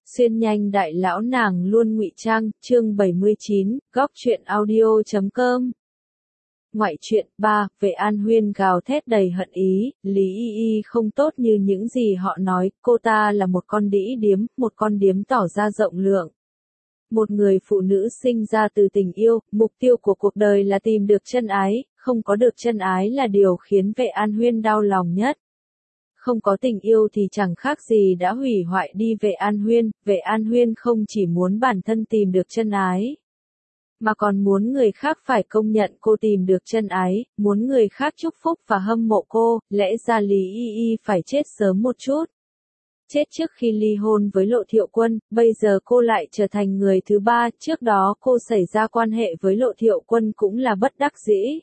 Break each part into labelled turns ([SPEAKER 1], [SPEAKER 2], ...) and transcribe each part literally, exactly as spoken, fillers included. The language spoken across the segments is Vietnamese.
[SPEAKER 1] Xuyên nhanh đại lão nàng luôn ngụy trang, chương bảy mươi chín, góc truyện audio chấm com. Ngoại truyện ba, Vệ An Huyên gào thét đầy hận ý, Lý Y Y không tốt như những gì họ nói, cô ta là một con đĩ điếm, một con điếm tỏ ra rộng lượng. Một người phụ nữ sinh ra từ tình yêu, mục tiêu của cuộc đời là tìm được chân ái, không có được chân ái là điều khiến Vệ An Huyên đau lòng nhất. Không có tình yêu thì chẳng khác gì đã hủy hoại đi Vệ An Huyên, Vệ An Huyên không chỉ muốn bản thân tìm được chân ái, mà còn muốn người khác phải công nhận cô tìm được chân ái, muốn người khác chúc phúc và hâm mộ cô, lẽ ra Lý Y Y phải chết sớm một chút. Chết trước khi ly hôn với Lộ Thiệu Quân, bây giờ cô lại trở thành người thứ ba, trước đó cô xảy ra quan hệ với Lộ Thiệu Quân cũng là bất đắc dĩ.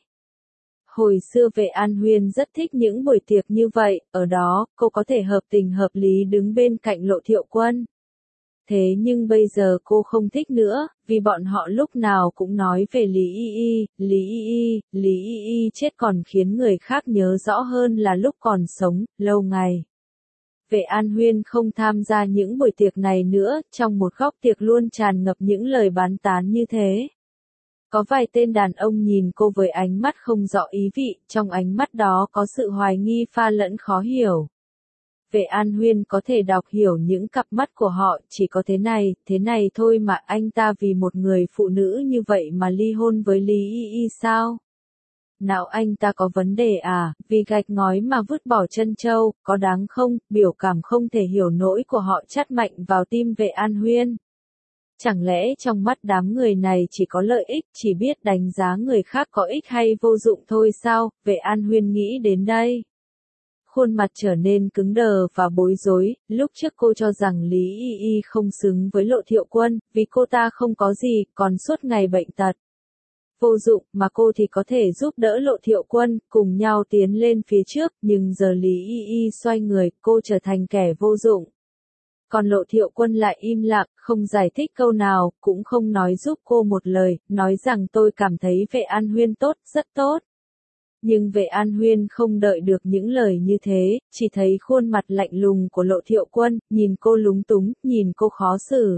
[SPEAKER 1] Hồi xưa Vệ An Huyên rất thích những buổi tiệc như vậy, ở đó, cô có thể hợp tình hợp lý đứng bên cạnh Lộ Thiệu Quân. Thế nhưng bây giờ cô không thích nữa, vì bọn họ lúc nào cũng nói về Lý Y Y, Lý Y Y, Lý Y Y chết còn khiến người khác nhớ rõ hơn là lúc còn sống, lâu ngày. Vệ An Huyên không tham gia những buổi tiệc này nữa, trong một góc tiệc luôn tràn ngập những lời bán tán như thế. Có vài tên đàn ông nhìn cô với ánh mắt không rõ ý vị, trong ánh mắt đó có sự hoài nghi pha lẫn khó hiểu. Vệ An Huyên có thể đọc hiểu những cặp mắt của họ, chỉ có thế này, thế này thôi mà anh ta vì một người phụ nữ như vậy mà ly hôn với Lý Y Y sao? Nào anh ta có vấn đề à, vì gạch ngói mà vứt bỏ chân châu, có đáng không? Biểu cảm không thể hiểu nỗi của họ chát mạnh vào tim Vệ An Huyên. Chẳng lẽ trong mắt đám người này chỉ có lợi ích, chỉ biết đánh giá người khác có ích hay vô dụng thôi sao? Vệ An Huyên nghĩ đến đây. Khuôn mặt trở nên cứng đờ và bối rối, lúc trước cô cho rằng Lý Y Y không xứng với Lộ Thiệu Quân, vì cô ta không có gì, còn suốt ngày bệnh tật. Vô dụng, mà cô thì có thể giúp đỡ Lộ Thiệu Quân, cùng nhau tiến lên phía trước, nhưng giờ Lý Y Y xoay người, cô trở thành kẻ vô dụng. Còn Lộ Thiệu Quân lại im lặng, không giải thích câu nào, cũng không nói giúp cô một lời, nói rằng tôi cảm thấy Vệ An Huyên tốt, rất tốt. Nhưng Vệ An Huyên không đợi được những lời như thế, chỉ thấy khuôn mặt lạnh lùng của Lộ Thiệu Quân, nhìn cô lúng túng, nhìn cô khó xử.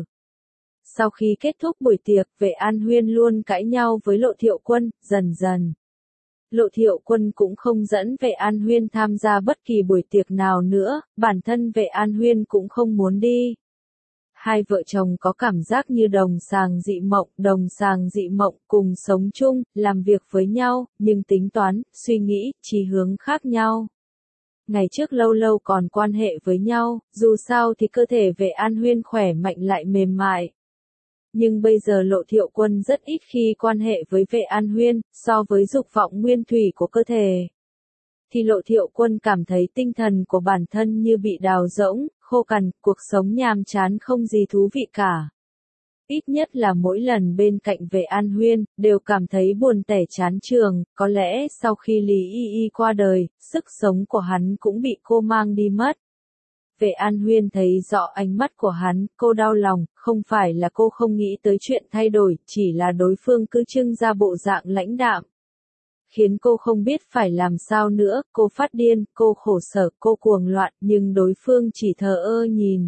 [SPEAKER 1] Sau khi kết thúc buổi tiệc, Vệ An Huyên luôn cãi nhau với Lộ Thiệu Quân, dần dần. Lộ Thiệu Quân cũng không dẫn Vệ An Huyên tham gia bất kỳ buổi tiệc nào nữa, bản thân Vệ An Huyên cũng không muốn đi. Hai vợ chồng có cảm giác như đồng sàng dị mộng, đồng sàng dị mộng, cùng sống chung, làm việc với nhau, nhưng tính toán, suy nghĩ, chí hướng khác nhau. Ngày trước lâu lâu còn quan hệ với nhau, dù sao thì cơ thể Vệ An Huyên khỏe mạnh lại mềm mại. Nhưng bây giờ Lộ Thiệu Quân rất ít khi quan hệ với Vệ An Huyên, so với dục vọng nguyên thủy của cơ thể. Thì Lộ Thiệu Quân cảm thấy tinh thần của bản thân như bị đào rỗng, khô cằn, cuộc sống nhàm chán không gì thú vị cả. Ít nhất là mỗi lần bên cạnh Vệ An Huyên, đều cảm thấy buồn tẻ chán trường, có lẽ sau khi Lý Y Y qua đời, sức sống của hắn cũng bị cô mang đi mất. Vệ An Huyên thấy rõ ánh mắt của hắn, cô đau lòng, không phải là cô không nghĩ tới chuyện thay đổi, chỉ là đối phương cứ trưng ra bộ dạng lãnh đạm. Khiến cô không biết phải làm sao nữa, cô phát điên, cô khổ sở, cô cuồng loạn, nhưng đối phương chỉ thờ ơ nhìn.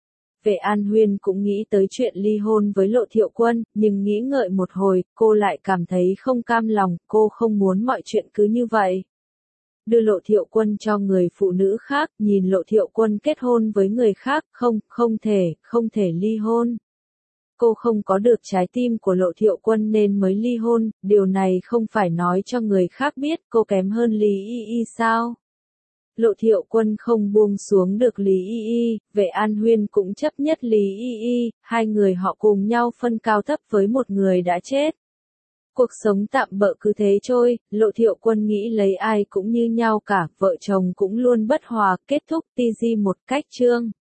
[SPEAKER 1] Vệ An Huyên cũng nghĩ tới chuyện ly hôn với Lộ Thiệu Quân, nhưng nghĩ ngợi một hồi, cô lại cảm thấy không cam lòng, cô không muốn mọi chuyện cứ như vậy. Đưa Lộ Thiệu Quân cho người phụ nữ khác, nhìn Lộ Thiệu Quân kết hôn với người khác, không, không thể, không thể ly hôn. Cô không có được trái tim của Lộ Thiệu Quân nên mới ly hôn, điều này không phải nói cho người khác biết cô kém hơn Lý Y Y sao? Lộ Thiệu Quân không buông xuống được Lý Y Y, Vệ An Huyên cũng chấp nhất Lý Y Y, hai người họ cùng nhau phân cao thấp với một người đã chết. Cuộc sống tạm bợ cứ thế trôi, Lộ Thiệu Quân nghĩ lấy ai cũng như nhau cả, vợ chồng cũng luôn bất hòa, kết thúc ti gi một cách chương.